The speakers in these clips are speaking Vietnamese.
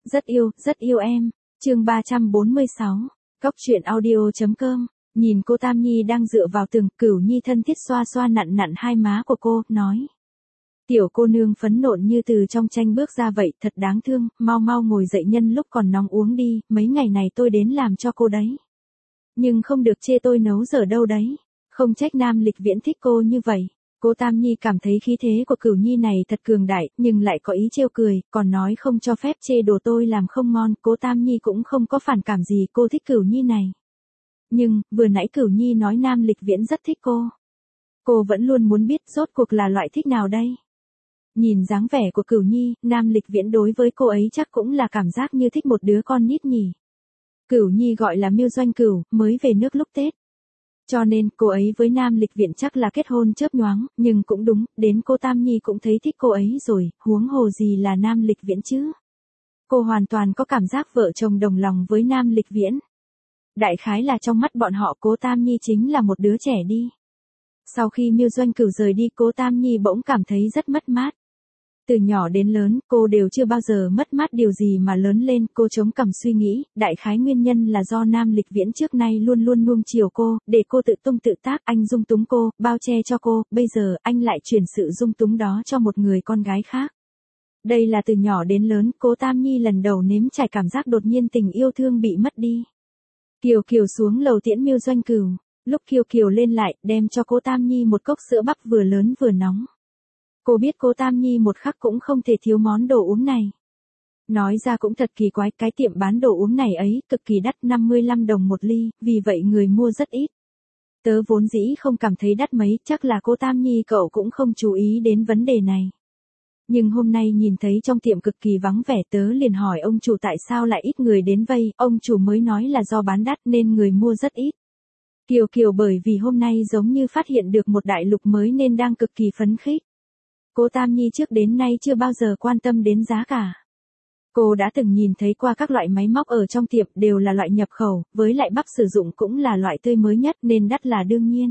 Rất yêu em. Chương 346. Cóc truyện audio.com. Nhìn cô Tam Nhi đang dựa vào tường, Cửu Nhi thân thiết xoa xoa nặn nặn hai má của cô, nói. Tiểu cô nương phấn nộn như từ trong tranh bước ra vậy, thật đáng thương, mau mau ngồi dậy nhân lúc còn nóng uống đi, mấy ngày này tôi đến làm cho cô đấy. Nhưng không được chê tôi nấu dở đâu đấy. Không trách Nam Lịch Viễn thích cô như vậy. Cô Tam Nhi cảm thấy khí thế của Cửu Nhi này thật cường đại, nhưng lại có ý trêu cười, còn nói không cho phép chê đồ tôi làm không ngon. Cô Tam Nhi cũng không có phản cảm gì, cô thích Cửu Nhi này. Nhưng, vừa nãy Cửu Nhi nói Nam Lịch Viễn rất thích cô. Cô vẫn luôn muốn biết rốt cuộc là loại thích nào đây. Nhìn dáng vẻ của Cửu Nhi, Nam Lịch Viễn đối với cô ấy chắc cũng là cảm giác như thích một đứa con nít nhỉ. Cửu Nhi gọi là Miêu Doanh Cửu, mới về nước lúc Tết. Cho nên, cô ấy với Nam Lịch Viễn chắc là kết hôn chớp nhoáng, nhưng cũng đúng, đến cô Tam Nhi cũng thấy thích cô ấy rồi, huống hồ gì là Nam Lịch Viễn chứ. Cô hoàn toàn có cảm giác vợ chồng đồng lòng với Nam Lịch Viễn. Đại khái là trong mắt bọn họ cô Tam Nhi chính là một đứa trẻ đi. Sau khi Miêu Doanh Cửu rời đi, cô Tam Nhi bỗng cảm thấy rất mất mát. Từ nhỏ đến lớn, cô đều chưa bao giờ mất mát điều gì mà lớn lên, cô chống cằm suy nghĩ, đại khái nguyên nhân là do Nam Lịch Viễn trước nay luôn luôn nuông chiều cô, để cô tự tung tự tác, anh dung túng cô, bao che cho cô, bây giờ anh lại chuyển sự dung túng đó cho một người con gái khác. Đây là từ nhỏ đến lớn, cô Tam Nhi lần đầu nếm trải cảm giác đột nhiên tình yêu thương bị mất đi. Kiều Kiều xuống lầu tiễn Miêu Doanh Cửu, lúc Kiều Kiều lên lại, đem cho cô Tam Nhi một cốc sữa bắp vừa lớn vừa nóng. Cô biết cô Tam Nhi một khắc cũng không thể thiếu món đồ uống này. Nói ra cũng thật kỳ quái, cái tiệm bán đồ uống này ấy, cực kỳ đắt, 55 đồng một ly, vì vậy người mua rất ít. Tớ vốn dĩ không cảm thấy đắt mấy, chắc là cô Tam Nhi cậu cũng không chú ý đến vấn đề này. Nhưng hôm nay nhìn thấy trong tiệm cực kỳ vắng vẻ, tớ liền hỏi ông chủ tại sao lại ít người đến vây, ông chủ mới nói là do bán đắt nên người mua rất ít. Kiều Kiều bởi vì hôm nay giống như phát hiện được một đại lục mới nên đang cực kỳ phấn khích. Cô Tam Nhi trước đến nay chưa bao giờ quan tâm đến giá cả. Cô đã từng nhìn thấy qua các loại máy móc ở trong tiệm đều là loại nhập khẩu, với lại bắp sử dụng cũng là loại tươi mới nhất nên đắt là đương nhiên.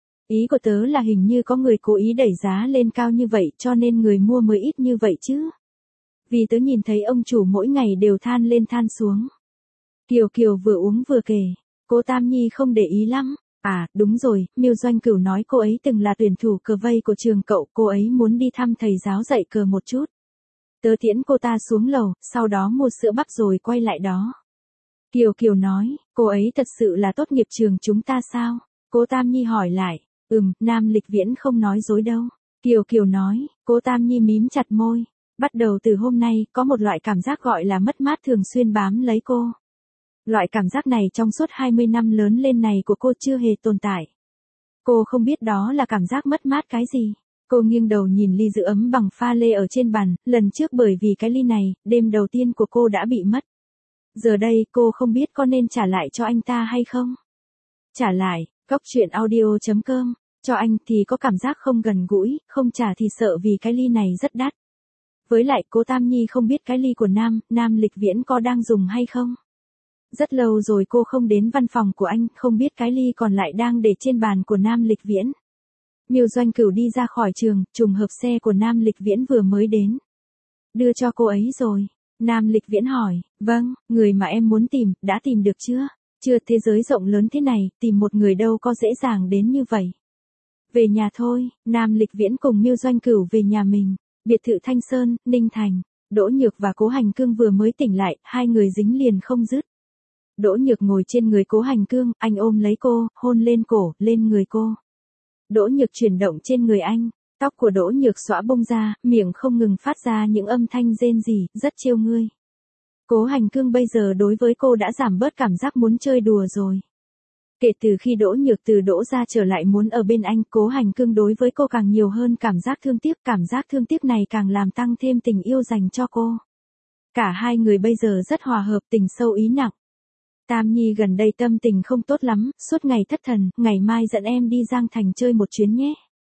Ý của tớ là hình như có người cố ý đẩy giá lên cao như vậy cho nên người mua mới ít như vậy chứ. Vì tớ nhìn thấy ông chủ mỗi ngày đều than lên than xuống. Kiều Kiều vừa uống vừa kể, cô Tam Nhi không để ý lắm. À, đúng rồi, Miêu Doanh Cửu nói cô ấy từng là tuyển thủ cờ vây của trường cậu, cô ấy muốn đi thăm thầy giáo dạy cờ một chút. Tớ tiễn cô ta xuống lầu, sau đó mua sữa bắp rồi quay lại đó. Kiều Kiều nói, cô ấy thật sự là tốt nghiệp trường chúng ta sao? Cô Tam Nhi hỏi lại, Nam Lịch Viễn không nói dối đâu. Kiều Kiều nói, cô Tam Nhi mím chặt môi. Bắt đầu từ hôm nay, có một loại cảm giác gọi là mất mát thường xuyên bám lấy cô. Loại cảm giác này trong suốt 20 năm lớn lên này của cô chưa hề tồn tại. Cô không biết đó là cảm giác mất mát cái gì. Cô nghiêng đầu nhìn ly giữ ấm bằng pha lê ở trên bàn, lần trước bởi vì cái ly này, đêm đầu tiên của cô đã bị mất. Giờ đây cô không biết có nên trả lại cho anh ta hay không. Trả lại, cóc truyện audio.com, cho anh thì có cảm giác không gần gũi, không trả thì sợ vì cái ly này rất đắt. Với lại cô Tam Nhi không biết cái ly của Nam Lịch Viễn có đang dùng hay không. Rất lâu rồi cô không đến văn phòng của anh, không biết cái ly còn lại đang để trên bàn của Nam Lịch Viễn. Miêu Doanh Cửu đi ra khỏi trường, trùng hợp xe của Nam Lịch Viễn vừa mới đến. Đưa cho cô ấy rồi. Nam Lịch Viễn hỏi, vâng, người mà em muốn tìm, đã tìm được chưa? Chưa, thế giới rộng lớn thế này, tìm một người đâu có dễ dàng đến như vậy. Về nhà thôi, Nam Lịch Viễn cùng Miêu Doanh Cửu về nhà mình, biệt thự Thanh Sơn, Ninh Thành. Đỗ Nhược và Cố Hành Cương vừa mới tỉnh lại, hai người dính liền không dứt. Đỗ Nhược ngồi trên người Cố Hành Cương, anh ôm lấy cô, hôn lên cổ, lên người cô. Đỗ Nhược chuyển động trên người anh, tóc của Đỗ Nhược xõa bông ra, miệng không ngừng phát ra những âm thanh rên rỉ, rất trêu ngươi. Cố Hành Cương bây giờ đối với cô đã giảm bớt cảm giác muốn chơi đùa rồi. Kể từ khi Đỗ Nhược từ Đỗ ra trở lại muốn ở bên anh, Cố Hành Cương đối với cô càng nhiều hơn cảm giác thương tiếc này càng làm tăng thêm tình yêu dành cho cô. Cả hai người bây giờ rất hòa hợp, tình sâu ý nặng. Tam Nhi gần đây tâm tình không tốt lắm, suốt ngày thất thần, ngày mai dẫn em đi Giang Thành chơi một chuyến nhé.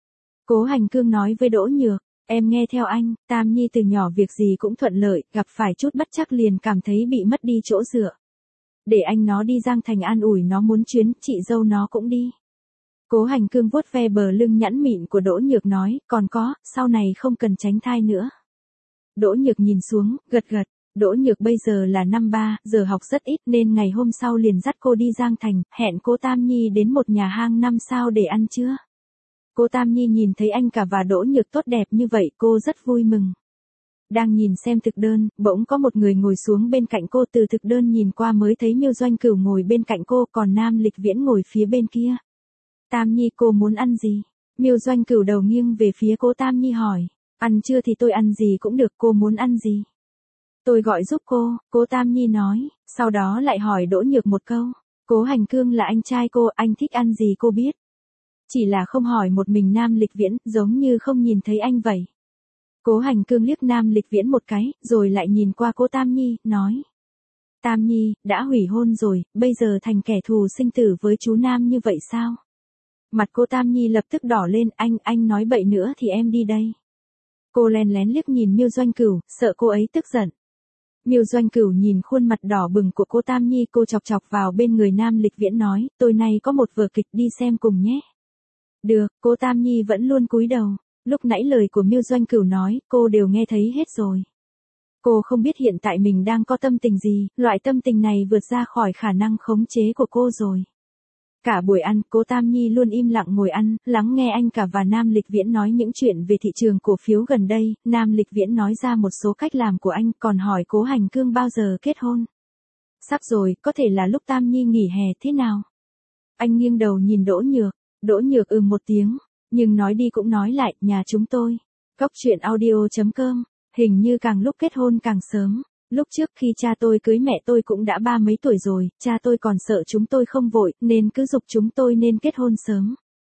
Cố Hành Cương nói với Đỗ Nhược, em nghe theo anh. Tam Nhi từ nhỏ việc gì cũng thuận lợi, gặp phải chút bất trắc liền cảm thấy bị mất đi chỗ dựa. Để anh nó đi Giang Thành an ủi nó muốn chuyến, chị dâu nó cũng đi. Cố Hành Cương vuốt ve bờ lưng nhẵn mịn của Đỗ Nhược nói, còn có, sau này không cần tránh thai nữa. Đỗ Nhược nhìn xuống, gật gật, Đỗ Nhược bây giờ là năm 3, giờ học rất ít nên ngày hôm sau liền dắt cô đi Giang Thành, hẹn cô Tam Nhi đến một nhà hàng 5 sao để ăn trưa. Cô Tam Nhi nhìn thấy anh cả và Đỗ Nhược tốt đẹp như vậy cô rất vui mừng. Đang nhìn xem thực đơn, bỗng có một người ngồi xuống bên cạnh cô, từ thực đơn nhìn qua mới thấy Miêu Doanh Cửu ngồi bên cạnh cô, còn Nam Lịch Viễn ngồi phía bên kia. Tam Nhi cô muốn ăn gì? Miêu Doanh Cửu đầu nghiêng về phía cô Tam Nhi hỏi. Ăn trưa thì tôi ăn gì cũng được, cô muốn ăn gì? Tôi gọi giúp cô Tam Nhi nói, sau đó lại hỏi Đỗ Nhược một câu. Cố Hành Cương là anh trai cô, anh thích ăn gì cô biết. Chỉ là không hỏi một mình Nam Lịch Viễn, giống như không nhìn thấy anh vậy. Cố Hành Cương liếc Nam Lịch Viễn một cái, rồi lại nhìn qua cô Tam Nhi, nói. Tam Nhi, đã hủy hôn rồi, bây giờ thành kẻ thù sinh tử với chú Nam như vậy sao? Mặt cô Tam Nhi lập tức đỏ lên, anh nói bậy nữa thì em đi đây. Cô lén lén liếc nhìn Miêu Doanh Cửu, sợ cô ấy tức giận. Miêu Doanh Cửu nhìn khuôn mặt đỏ bừng của cô Tam Nhi, cô chọc chọc vào bên người Nam Lịch Viễn nói, tối nay có một vở kịch đi xem cùng nhé. Được, cô Tam Nhi vẫn luôn cúi đầu. Lúc nãy lời của Miêu Doanh Cửu nói, cô đều nghe thấy hết rồi. Cô không biết hiện tại mình đang có tâm tình gì, loại tâm tình này vượt ra khỏi khả năng khống chế của cô rồi. Cả buổi ăn, cô Tam Nhi luôn im lặng ngồi ăn, lắng nghe anh cả và Nam Lịch Viễn nói những chuyện về thị trường cổ phiếu gần đây. Nam Lịch Viễn nói ra một số cách làm của anh, còn hỏi Cố Hành Cương bao giờ kết hôn. Sắp rồi, có thể là lúc Tam Nhi nghỉ hè thế nào? Anh nghiêng đầu nhìn Đỗ Nhược. Đỗ Nhược một tiếng, nhưng nói đi cũng nói lại, nhà chúng tôi. Cóc truyện audio.com, hình như càng lúc kết hôn càng sớm. Lúc trước khi cha tôi cưới mẹ tôi cũng đã 30 mấy tuổi rồi, cha tôi còn sợ chúng tôi không vội, nên cứ giục chúng tôi nên kết hôn sớm.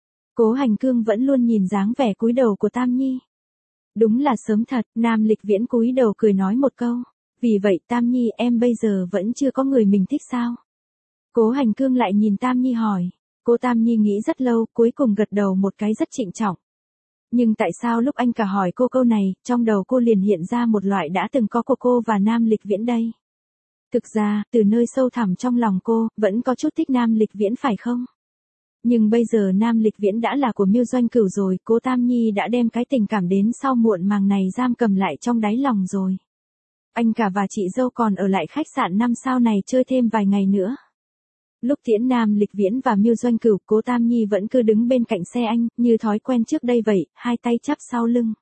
Cố Hành Cương vẫn luôn nhìn dáng vẻ cúi đầu của Tam Nhi. Đúng là sớm thật, Nam Lịch Viễn cúi đầu cười nói một câu. Vì vậy Tam Nhi em bây giờ vẫn chưa có người mình thích sao? Cố Hành Cương lại nhìn Tam Nhi hỏi. Cô Tam Nhi nghĩ rất lâu, cuối cùng gật đầu một cái rất trịnh trọng. Nhưng tại sao lúc anh cả hỏi cô câu này, trong đầu cô liền hiện ra một loại đã từng có của cô và Nam Lịch Viễn đây? Thực ra, từ nơi sâu thẳm trong lòng cô, vẫn có chút thích Nam Lịch Viễn phải không? Nhưng bây giờ Nam Lịch Viễn đã là của Miêu Doanh Cửu rồi, cô Tam Nhi đã đem cái tình cảm đến sau muộn màng này giam cầm lại trong đáy lòng rồi. Anh cả và chị dâu còn ở lại khách sạn 5 sao này chơi thêm vài ngày nữa. Lúc tiễn Nam Lịch Viễn và Miêu Doanh Cửu, cô Tam Nhi vẫn cứ đứng bên cạnh xe anh, như thói quen trước đây vậy, hai tay chắp sau lưng.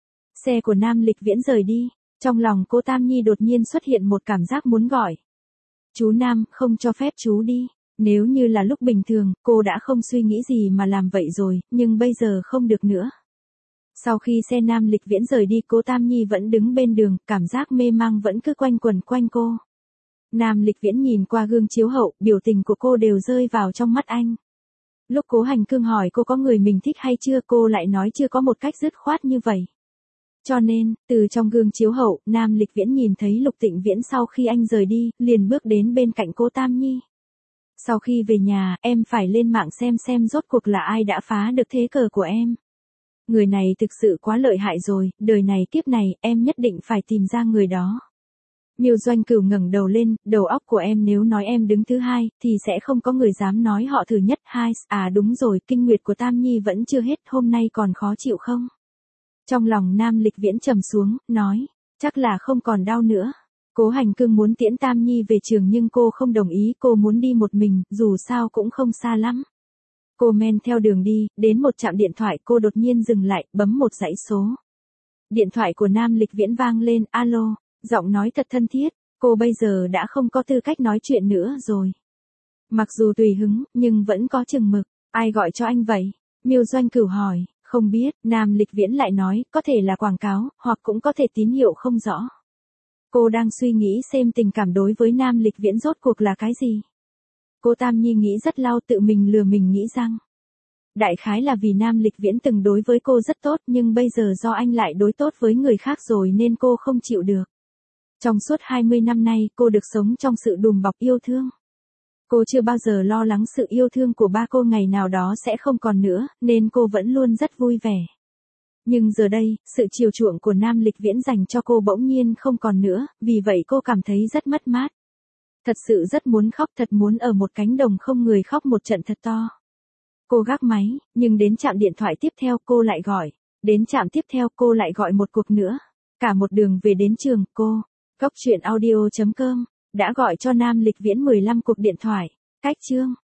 Xe của Nam Lịch Viễn rời đi, trong lòng cô Tam Nhi đột nhiên xuất hiện một cảm giác muốn gọi. Chú Nam, không cho phép chú đi. Nếu như là lúc bình thường, cô đã không suy nghĩ gì mà làm vậy rồi, nhưng bây giờ không được nữa. Sau khi xe Nam Lịch Viễn rời đi, cô Tam Nhi vẫn đứng bên đường, cảm giác mê mang vẫn cứ quanh quẩn quanh cô. Nam Lịch Viễn nhìn qua gương chiếu hậu, biểu tình của cô đều rơi vào trong mắt anh. Lúc Cố Hành Cương hỏi cô có người mình thích hay chưa, cô lại nói chưa có, một cách dứt khoát như vậy. Cho nên, từ trong gương chiếu hậu, Nam Lịch Viễn nhìn thấy Lục Tịnh Viễn sau khi anh rời đi, liền bước đến bên cạnh cô Tam Nhi. Sau khi về nhà, em phải lên mạng xem rốt cuộc là ai đã phá được thế cờ của em. Người này thực sự quá lợi hại rồi, đời này kiếp này, em nhất định phải tìm ra người đó. Miêu Doanh Cửu ngẩng đầu lên, đầu óc của em nếu nói em đứng thứ hai, thì sẽ không có người dám nói họ thứ nhất. Hai, à đúng rồi, kinh nguyệt của Tam Nhi vẫn chưa hết, hôm nay còn khó chịu không? Trong lòng Nam Lịch Viễn trầm xuống, nói, chắc là không còn đau nữa. Cố Hành Cương muốn tiễn Tam Nhi về trường nhưng cô không đồng ý, cô muốn đi một mình, dù sao cũng không xa lắm. Cô men theo đường đi, đến một trạm điện thoại, cô đột nhiên dừng lại, bấm một dãy số. Điện thoại của Nam Lịch Viễn vang lên, alo. Giọng nói thật thân thiết, cô bây giờ đã không có tư cách nói chuyện nữa rồi. Mặc dù tùy hứng, nhưng vẫn có chừng mực. Ai gọi cho anh vậy? Miêu Doanh Cửu hỏi. Không biết, Nam Lịch Viễn lại nói, có thể là quảng cáo, hoặc cũng có thể tín hiệu không rõ. Cô đang suy nghĩ xem tình cảm đối với Nam Lịch Viễn rốt cuộc là cái gì. Cô Tam Nhi nghĩ rất lâu, tự mình lừa mình nghĩ rằng. Đại khái là vì Nam Lịch Viễn từng đối với cô rất tốt, nhưng bây giờ do anh lại đối tốt với người khác rồi nên cô không chịu được. Trong suốt 20 năm nay, cô được sống trong sự đùm bọc yêu thương. Cô chưa bao giờ lo lắng sự yêu thương của ba cô ngày nào đó sẽ không còn nữa, nên cô vẫn luôn rất vui vẻ. Nhưng giờ đây, sự chiều chuộng của Nam Lịch Viễn dành cho cô bỗng nhiên không còn nữa, vì vậy cô cảm thấy rất mất mát. Thật sự rất muốn khóc, thật muốn ở một cánh đồng không người khóc một trận thật to. Cô gác máy, nhưng đến trạm điện thoại tiếp theo cô lại gọi. Đến trạm tiếp theo cô lại gọi một cuộc nữa. Cả một đường về đến trường, cô Cốc truyện audio.com đã gọi cho Nam Lịch Viễn 15 cuộc điện thoại. Cách chương